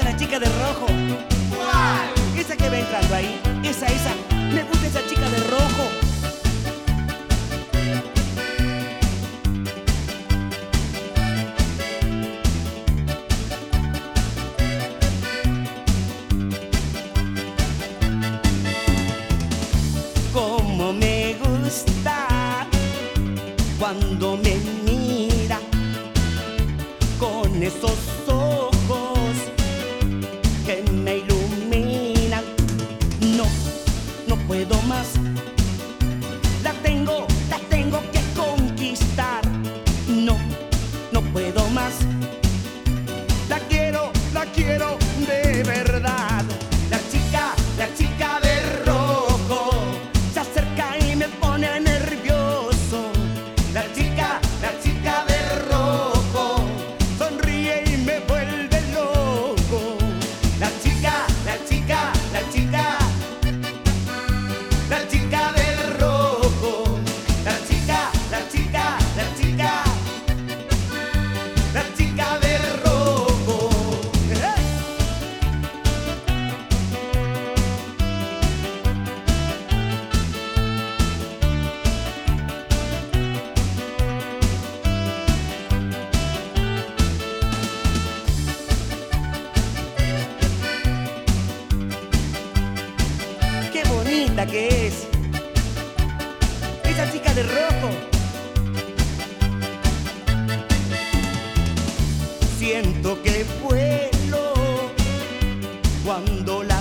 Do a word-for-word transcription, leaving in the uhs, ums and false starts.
la chica de rojo. ¿Cuál? Esa que va entrando ahí. Esa, esa. Me gusta esa chica de rojo. Como me gusta cuando me mira con esos ojos que me iluminan. No, no puedo más. La tengo, la tengo que conquistar. No, no puedo más. La quiero, la quiero de verdad. La chica, la chica de rojo se acerca y me pone nervioso. La chica, la chica de rojo sonríe y me vuelve loco. La chica, la chica, la chica, la chica del rojo. La chica, la chica, la chica, la chica del rojo. ¡Eh! ¡Qué bonita que es! Esa chica de rojo. Siento que vuelo cuando la